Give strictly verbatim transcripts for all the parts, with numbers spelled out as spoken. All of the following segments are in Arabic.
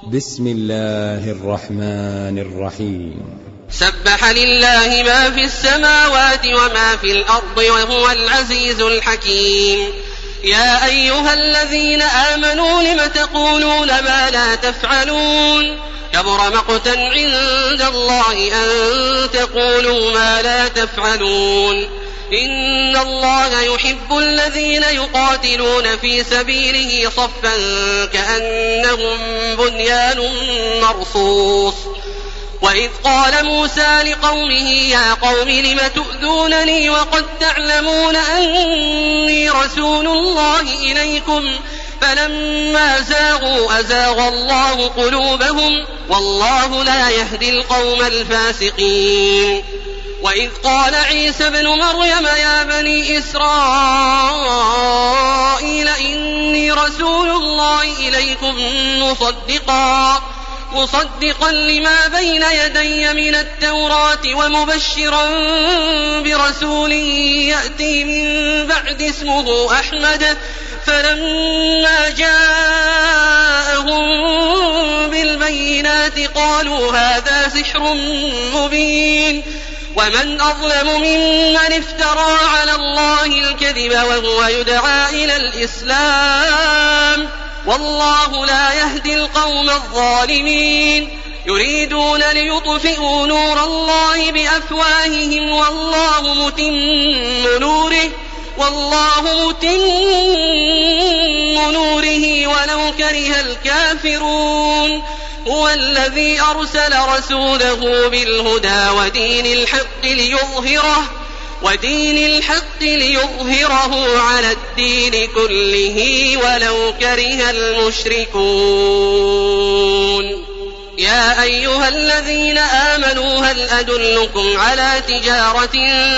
بسم الله الرحمن الرحيم. سبح لله ما في السماوات وما في الأرض وهو العزيز الحكيم. يا أيها الذين آمنوا لم تقولون ما لا تفعلون كبر مقتا عند الله أن تقولوا ما لا تفعلون. إن الله يحب الذين يقاتلون في سبيله صفا كأنهم بنيان مرصوص. وإذ قال موسى لقومه يا قوم لم تؤذونني وقد تعلمون أني رسول الله إليكم فلما زاغوا أزاغ الله قلوبهم والله لا يهدي القوم الفاسقين. وإذ قال عيسى بن مريم يا بني إسرائيل إني رسول الله إليكم مصدقا مصدقا لما بين يدي من التوراة ومبشرا برسول يأتي من بعد اسمه أحمد. فلما جاءهم بالبينات قالوا هذا سحر مبين. ومن أظلم ممن افترى على الله الكذب وهو يدعى إلى الإسلام والله لا يهدي القوم الظالمين. يريدون ليطفئوا نور الله بأفواههم والله متم نوره والله متم نوره ولو كره الكافرون. هو الذي أرسل رسوله بالهدى ودين الحق ليظهره ودين الحق ليظهره على الدين كله ولو كره المشركون. يا أيها الذين آمنوا هل أدلكم على تجارة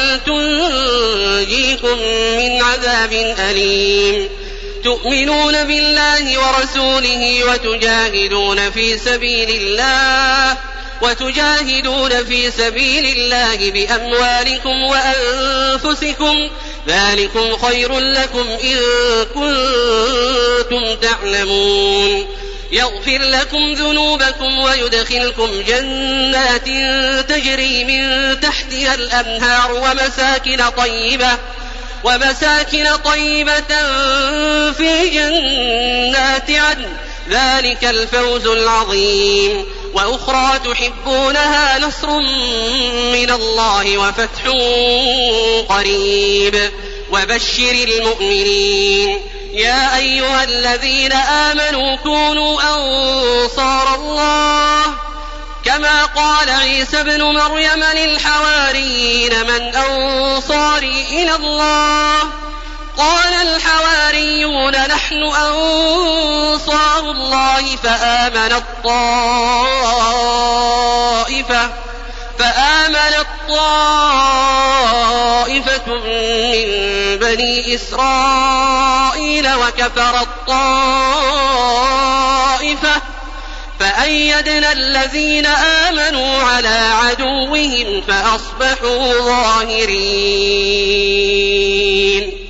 تنجيكم من عذاب أليم تؤمنون بالله ورسوله وتجاهدون في سبيل الله وتجاهدون في سبيل الله بأموالكم وأنفسكم ذلكم خير لكم إن كنتم تعلمون. يغفر لكم ذنوبكم ويدخلكم جنات تجري من تحتها الأنهار ومساكن طيبة ومساكن طيبة في جنات عدن ذلك الفوز العظيم. وأخرى تحبونها نصر من الله وفتح قريب وبشر المؤمنين. يا أيها الذين آمنوا كونوا أنصار الله كما قال عيسى بن مريم للحواريين من أنصاري إلى الله قال الحواريون نحن أنصار الله فآمنت طائفة فآمنت طائفة من بني إسرائيل وكفرت طائفة فأيدنا الذين آمنوا على عدوهم فأصبحوا ظاهرين.